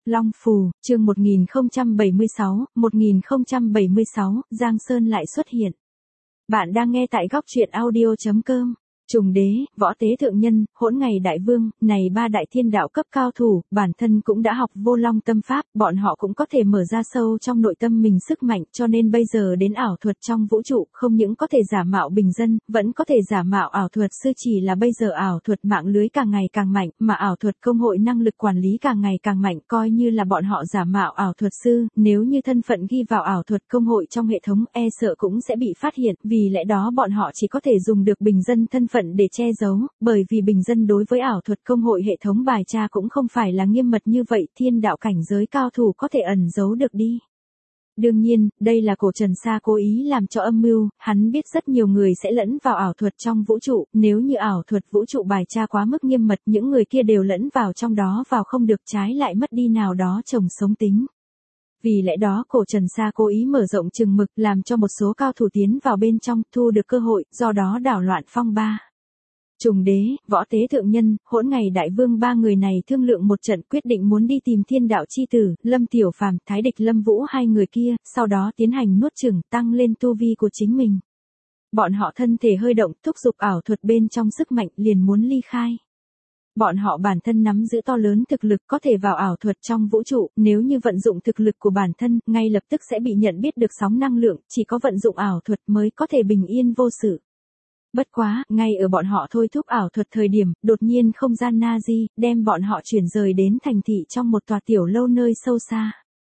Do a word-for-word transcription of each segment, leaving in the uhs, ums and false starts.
Long Phù, chương một nghìn không trăm bảy mươi sáu, một nghìn không trăm bảy mươi sáu, Giang Sơn lại xuất hiện. Bạn đang nghe tại góc truyện audio chấm com. Trùng đế, võ tế thượng nhân, hỗn ngày đại vương, này ba đại thiên đạo cấp cao thủ, bản thân cũng đã học vô long tâm pháp, bọn họ cũng có thể mở ra sâu trong nội tâm mình sức mạnh, cho nên bây giờ đến ảo thuật trong vũ trụ, không những có thể giả mạo bình dân, vẫn có thể giả mạo ảo thuật sư, chỉ là bây giờ ảo thuật mạng lưới càng ngày càng mạnh, mà ảo thuật công hội năng lực quản lý càng ngày càng mạnh, coi như là bọn họ giả mạo ảo thuật sư, nếu như thân phận ghi vào ảo thuật công hội trong hệ thống, e sợ cũng sẽ bị phát hiện, vì lẽ đó bọn họ chỉ có thể dùng được bình dân thân phận để che giấu, bởi vì bình dân đối với ảo thuật công hội hệ thống bài tra cũng không phải là nghiêm mật như vậy, thiên đạo cảnh giới cao thủ có thể ẩn giấu được đi. Đương nhiên, đây là Cổ Trần Sa cố ý làm cho âm mưu, hắn biết rất nhiều người sẽ lẫn vào ảo thuật trong vũ trụ, nếu như ảo thuật vũ trụ bài tra quá mức nghiêm mật, những người kia đều lẫn vào trong đó vào không được, trái lại mất đi nào đó chồng sống tính. Vì lẽ đó Cổ Trần Sa cố ý mở rộng chừng mực, làm cho một số cao thủ tiến vào bên trong, thu được cơ hội, do đó đảo loạn phong ba. Trùng đế, võ tế thượng nhân, hỗn ngày đại vương ba người này thương lượng một trận, quyết định muốn đi tìm thiên đạo chi tử, Lâm Tiểu Phàm, Thái Địch Lâm Vũ hai người kia, sau đó tiến hành nuốt chửng, tăng lên tu vi của chính mình. Bọn họ thân thể hơi động, thúc giục ảo thuật bên trong sức mạnh, liền muốn ly khai. Bọn họ bản thân nắm giữ to lớn thực lực, có thể vào ảo thuật trong vũ trụ, nếu như vận dụng thực lực của bản thân, ngay lập tức sẽ bị nhận biết được sóng năng lượng, chỉ có vận dụng ảo thuật mới có thể bình yên vô sự. Bất quá, ngay ở bọn họ thôi thúc ảo thuật thời điểm, đột nhiên không gian Nazi, đem bọn họ chuyển rời đến thành thị trong một tòa tiểu lâu nơi sâu xa.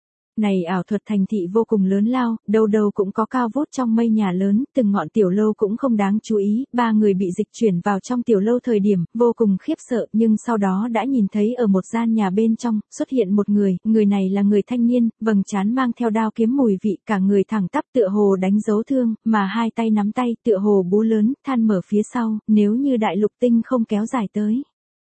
Này ảo thuật thành thị vô cùng lớn lao, đâu đâu cũng có cao vút trong mây nhà lớn, từng ngọn tiểu lâu cũng không đáng chú ý, ba người bị dịch chuyển vào trong tiểu lâu thời điểm, vô cùng khiếp sợ, nhưng sau đó đã nhìn thấy ở một gian nhà bên trong, xuất hiện một người, người này là người thanh niên, vầng trán mang theo đao kiếm mùi vị, cả người thẳng tắp tựa hồ đánh dấu thương, mà hai tay nắm tay, tựa hồ búa lớn, than mở phía sau, nếu như đại lục tinh không kéo dài tới.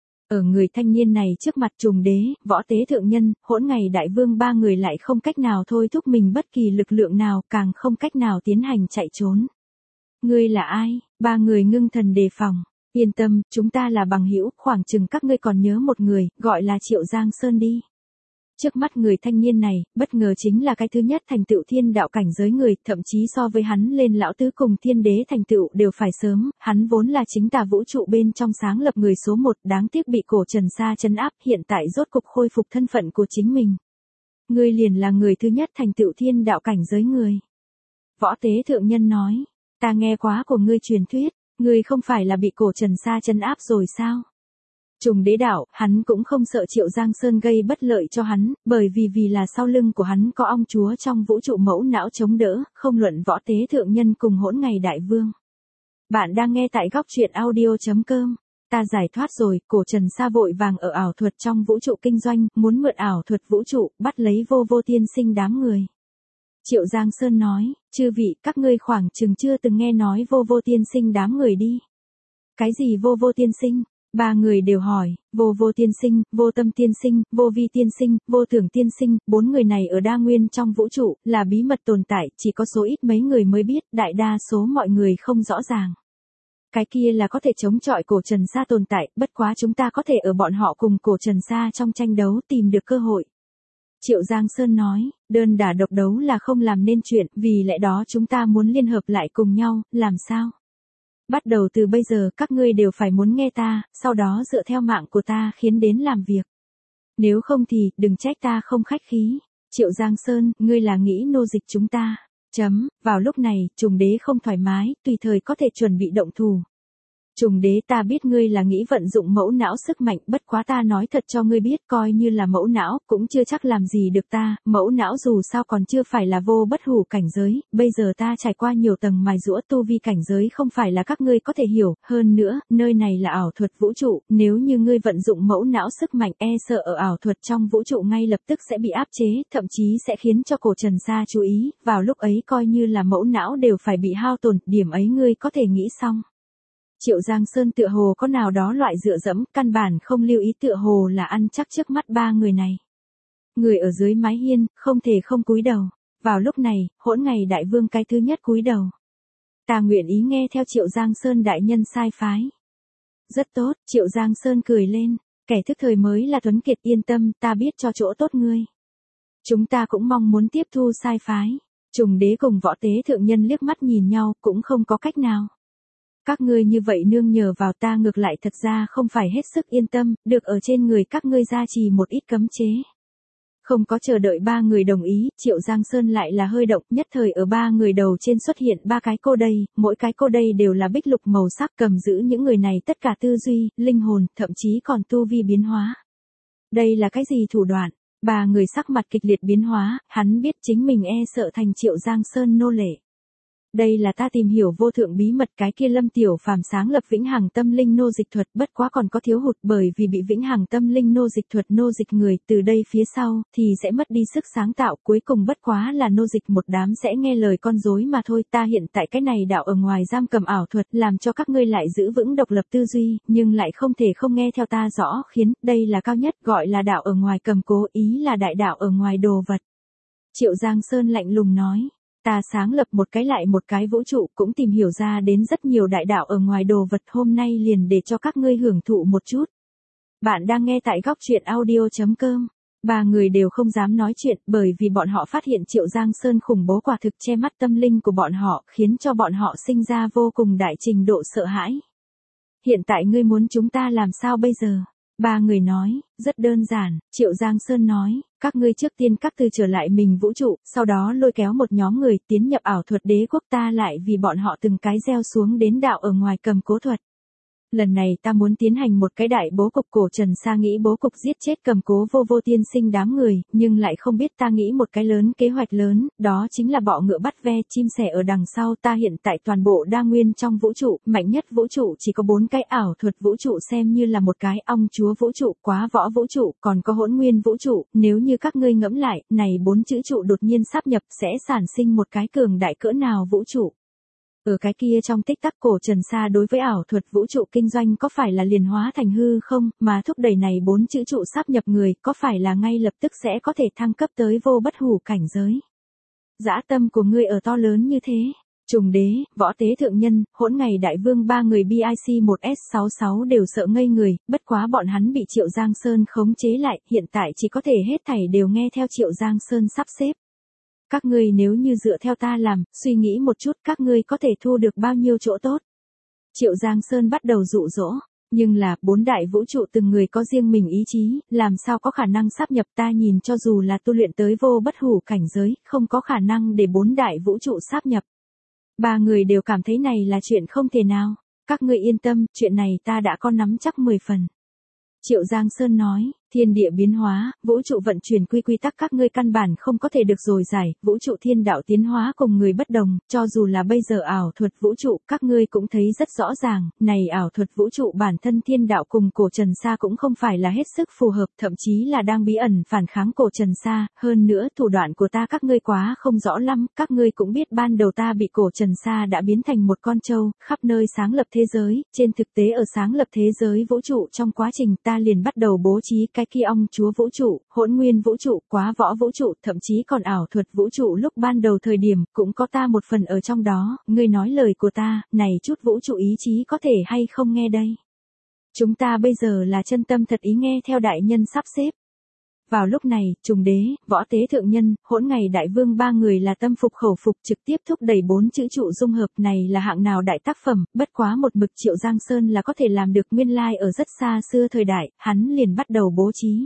Ở người thanh niên này trước mặt trùng đế, võ tế thượng nhân, hỗn ngày đại vương ba người lại không cách nào thôi thúc mình bất kỳ lực lượng nào, càng không cách nào tiến hành chạy trốn. Ngươi là ai? Ba người ngưng thần đề phòng. Yên tâm, chúng ta là bằng hữu, khoảng chừng các ngươi còn nhớ một người, gọi là Triệu Giang Sơn đi. Trước mắt người thanh niên này, bất ngờ chính là cái thứ nhất thành tựu thiên đạo cảnh giới người, thậm chí so với hắn lên lão tứ cùng thiên đế thành tựu đều phải sớm, hắn vốn là chính tà vũ trụ bên trong sáng lập người số một, đáng tiếc bị Cổ Trần Sa trấn áp, hiện tại rốt cục khôi phục thân phận của chính mình. Ngươi liền là người thứ nhất thành tựu thiên đạo cảnh giới người. Võ tế thượng nhân nói, ta nghe quá của ngươi truyền thuyết, ngươi không phải là bị Cổ Trần Sa trấn áp rồi sao? Trùng đế đạo, hắn cũng không sợ Triệu Giang Sơn gây bất lợi cho hắn, bởi vì vì là sau lưng của hắn có ong chúa trong vũ trụ mẫu não chống đỡ, không luận võ tế thượng nhân cùng hỗn ngày đại vương. Bạn đang nghe tại góc truyện audio chấm com. Ta giải thoát rồi, Cổ Trần Sa vội vàng ở ảo thuật trong vũ trụ kinh doanh, muốn mượn ảo thuật vũ trụ, bắt lấy vô vô tiên sinh đám người. Triệu Giang Sơn nói, chư vị, các ngươi khoảng chừng chưa từng nghe nói vô vô tiên sinh đám người đi. Cái gì vô vô tiên sinh? Ba người đều hỏi, vô vô tiên sinh, vô tâm tiên sinh, vô vi tiên sinh, vô tưởng tiên sinh, bốn người này ở đa nguyên trong vũ trụ, là bí mật tồn tại, chỉ có số ít mấy người mới biết, đại đa số mọi người không rõ ràng. Cái kia là có thể chống chọi Cổ Trần Sa tồn tại, bất quá chúng ta có thể ở bọn họ cùng Cổ Trần Sa trong tranh đấu tìm được cơ hội. Triệu Giang Sơn nói, đơn đả độc đấu là không làm nên chuyện, vì lẽ đó chúng ta muốn liên hợp lại cùng nhau, làm sao? Bắt đầu từ bây giờ các ngươi đều phải muốn nghe ta, sau đó dựa theo mạng của ta khiến đến làm việc. Nếu không thì, đừng trách ta không khách khí. Triệu Giang Sơn, ngươi là nghĩ nô dịch chúng ta. Chấm, vào lúc này, trùng đế không thoải mái, tùy thời có thể chuẩn bị động thủ. Trùng đế, ta biết ngươi là nghĩ vận dụng mẫu não sức mạnh, bất quá ta nói thật cho ngươi biết, coi như là mẫu não, cũng chưa chắc làm gì được ta, mẫu não dù sao còn chưa phải là vô bất hủ cảnh giới, bây giờ ta trải qua nhiều tầng mài giũa tu vi cảnh giới không phải là các ngươi có thể hiểu, hơn nữa, nơi này là ảo thuật vũ trụ, nếu như ngươi vận dụng mẫu não sức mạnh, e sợ ở ảo thuật trong vũ trụ ngay lập tức sẽ bị áp chế, thậm chí sẽ khiến cho Cổ Trần Sa chú ý, vào lúc ấy coi như là mẫu não đều phải bị hao tổn, điểm ấy ngươi có thể nghĩ xong. Triệu Giang Sơn tựa hồ có nào đó loại dựa dẫm, căn bản không lưu ý tựa hồ là ăn chắc trước mắt ba người này. Người ở dưới mái hiên, không thể không cúi đầu. Vào lúc này, hỗn ngày đại vương cái thứ nhất cúi đầu. Ta nguyện ý nghe theo Triệu Giang Sơn đại nhân sai phái. Rất tốt, Triệu Giang Sơn cười lên. kẻ thức thời mới là tuấn kiệt, yên tâm, ta biết cho chỗ tốt ngươi. Chúng ta cũng mong muốn tiếp thu sai phái. Trùng đế cùng võ tế thượng nhân liếc mắt nhìn nhau, cũng không có cách nào. Các ngươi như vậy nương nhờ vào ta ngược lại thật ra không phải hết sức yên tâm, được ở trên người các ngươi gia trì một ít cấm chế. Không có chờ đợi ba người đồng ý, Triệu Giang Sơn lại là hơi động, nhất thời ở ba người đầu trên xuất hiện ba cái cô đây, mỗi cái cô đây đều là bích lục màu sắc, cầm giữ những người này tất cả tư duy, linh hồn, thậm chí còn tu vi biến hóa. Đây là cái gì thủ đoạn? Ba người sắc mặt kịch liệt biến hóa, hắn biết chính mình e sợ thành Triệu Giang Sơn nô lệ. Đây là ta tìm hiểu vô thượng bí mật, cái kia Lâm Tiểu Phàm sáng lập vĩnh hằng tâm linh nô dịch thuật, bất quá còn có thiếu hụt, bởi vì bị vĩnh hằng tâm linh nô dịch thuật nô dịch người, từ đây phía sau thì sẽ mất đi sức sáng tạo, cuối cùng bất quá là nô dịch một đám sẽ nghe lời con rối mà thôi. Ta hiện tại cái này đạo ở ngoài giam cầm ảo thuật, làm cho các ngươi lại giữ vững độc lập tư duy, nhưng lại không thể không nghe theo ta rõ khiến, đây là cao nhất, gọi là đạo ở ngoài cầm cố, ý là đại đạo ở ngoài đồ vật. Triệu Giang Sơn lạnh lùng nói. Ta sáng lập một cái lại một cái vũ trụ, cũng tìm hiểu ra đến rất nhiều đại đạo ở ngoài đồ vật, hôm nay liền để cho các ngươi hưởng thụ một chút. Bạn đang nghe tại góc truyện audio chấm com. Ba người đều không dám nói chuyện, bởi vì bọn họ phát hiện Triệu Giang Sơn khủng bố quả thực che mắt tâm linh của bọn họ, khiến cho bọn họ sinh ra vô cùng đại trình độ sợ hãi. Hiện tại ngươi muốn chúng ta làm sao bây giờ? Ba người nói, rất đơn giản, Triệu Giang Sơn nói, các ngươi trước tiên các từ trở lại mình vũ trụ, sau đó lôi kéo một nhóm người tiến nhập ảo thuật đế quốc, ta lại vì bọn họ từng cái gieo xuống đến đạo ở ngoài cầm cố thuật. Lần này ta muốn tiến hành một cái đại bố cục, cổ Trần Sa nghĩ bố cục giết chết cầm cố vô vô tiên sinh đám người, nhưng lại không biết ta nghĩ một cái lớn kế hoạch lớn, đó chính là bọ ngựa bắt ve, chim sẻ ở đằng sau. Ta hiện tại toàn bộ đa nguyên trong vũ trụ, mạnh nhất vũ trụ chỉ có bốn cái, ảo thuật vũ trụ xem như là một cái, ong chúa vũ trụ, quá võ vũ trụ, còn có hỗn nguyên vũ trụ. Nếu như các ngươi ngẫm lại, này bốn chữ trụ đột nhiên sáp nhập sẽ sản sinh một cái cường đại cỡ nào vũ trụ. Ở cái kia trong tích tắc, cổ Trần Sa đối với ảo thuật vũ trụ kinh doanh có phải là liền hóa thành hư không, mà thúc đẩy này bốn chữ trụ sáp nhập người, có phải là ngay lập tức sẽ có thể thăng cấp tới vô bất hủ cảnh giới. Dã tâm của ngươi ở to lớn như thế. Trùng đế, võ tế thượng nhân, hỗn ngày đại vương ba người B I C một S sáu sáu đều sợ ngây người, bất quá bọn hắn bị Triệu Giang Sơn khống chế lại, hiện tại chỉ có thể hết thảy đều nghe theo Triệu Giang Sơn sắp xếp. Các ngươi nếu như dựa theo ta làm, suy nghĩ một chút, các ngươi có thể thu được bao nhiêu chỗ tốt. Triệu Giang Sơn bắt đầu dụ dỗ, nhưng là, bốn đại vũ trụ từng người có riêng mình ý chí, làm sao có khả năng sáp nhập, ta nhìn cho dù là tu luyện tới vô bất hủ cảnh giới, không có khả năng để bốn đại vũ trụ sáp nhập. Ba người đều cảm thấy này là chuyện không thể nào, các ngươi yên tâm, chuyện này ta đã có nắm chắc mười phần. Triệu Giang Sơn nói, thiên địa biến hóa, vũ trụ vận chuyển quy quy tắc các ngươi căn bản không có thể được rồi giải, vũ trụ thiên đạo tiến hóa cùng người bất đồng, cho dù là bây giờ ảo thuật vũ trụ, các ngươi cũng thấy rất rõ ràng, này ảo thuật vũ trụ bản thân thiên đạo cùng cổ Trần Sa cũng không phải là hết sức phù hợp, thậm chí là đang bí ẩn phản kháng cổ Trần Sa, hơn nữa thủ đoạn của ta các ngươi quá không rõ lắm, các ngươi cũng biết ban đầu ta bị cổ Trần Sa đã biến thành một con trâu, khắp nơi sáng lập thế giới, trên thực tế ở sáng lập thế giới vũ trụ trong quá trình ta liền bắt đầu bố trí cái kia ong chúa vũ trụ, hỗn nguyên vũ trụ, quá võ vũ trụ, thậm chí còn ảo thuật vũ trụ lúc ban đầu thời điểm, cũng có ta một phần ở trong đó, ngươi nói lời của ta, này chút vũ trụ ý chí có thể hay không nghe đây. Chúng ta bây giờ là chân tâm thật ý nghe theo đại nhân sắp xếp. Vào lúc này, trùng đế, võ tế thượng nhân, hỗn ngày đại vương ba người là tâm phục khẩu phục trực tiếp thúc đẩy bốn chữ trụ dung hợp này là hạng nào đại tác phẩm, bất quá một mực Triệu Giang Sơn là có thể làm được, nguyên lai ở rất xa xưa thời đại, hắn liền bắt đầu bố trí.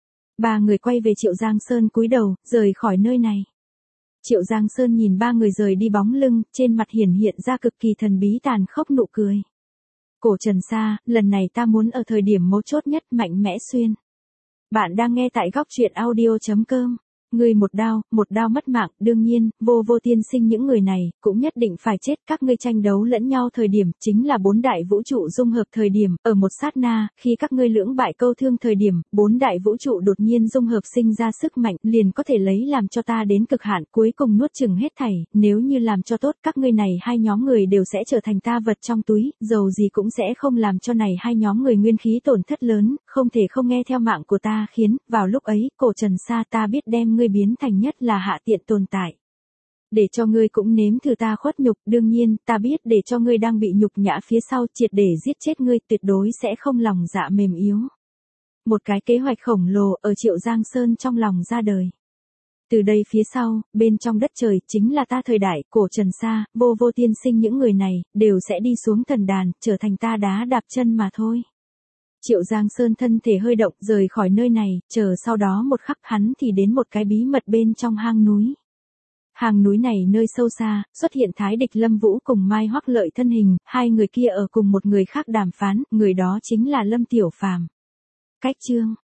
Ba người quay về Triệu Giang Sơn cúi đầu, rời khỏi nơi này. Triệu Giang Sơn nhìn ba người rời đi bóng lưng, trên mặt hiển hiện ra cực kỳ thần bí tàn khốc nụ cười. Cổ Trần Sa, lần này ta muốn ở thời điểm mấu chốt nhất mạnh mẽ xuyên. Bạn đang nghe tại góc truyện audio chấm com. Ngươi một đao, một đao mất mạng, đương nhiên, vô vô tiên sinh những người này, cũng nhất định phải chết, các ngươi tranh đấu lẫn nhau thời điểm, chính là bốn đại vũ trụ dung hợp thời điểm, ở một sát na, khi các ngươi lưỡng bại câu thương thời điểm, bốn đại vũ trụ đột nhiên dung hợp sinh ra sức mạnh, liền có thể lấy làm cho ta đến cực hạn, cuối cùng nuốt chửng hết thảy, nếu như làm cho tốt, các ngươi này hai nhóm người đều sẽ trở thành ta vật trong túi, dầu gì cũng sẽ không làm cho này hai nhóm người nguyên khí tổn thất lớn, không thể không nghe theo mạng của ta khiến, vào lúc ấy, cổ Trần Sa ta biết đem ngươi biến thành nhất là hạ tiện tồn tại. Để cho ngươi cũng nếm thử ta khuất nhục, đương nhiên, ta biết để cho ngươi đang bị nhục nhã phía sau triệt để giết chết ngươi tuyệt đối sẽ không lòng dạ mềm yếu. Một cái kế hoạch khổng lồ ở Triệu Giang Sơn trong lòng ra đời. Từ đây phía sau, bên trong đất trời, chính là ta thời đại, cổ Trần Sa, vô vô tiên sinh những người này, đều sẽ đi xuống thần đàn, trở thành ta đá đạp chân mà thôi. Triệu Giang Sơn thân thể hơi động rời khỏi nơi này, chờ sau đó một khắc hắn thì đến một cái bí mật bên trong hang núi. Hang núi này nơi sâu xa, xuất hiện Thái Địch Lâm Vũ cùng Mai Hoắc Lợi thân hình, hai người kia ở cùng một người khác đàm phán, người đó chính là Lâm Tiểu Phàm. Cách chương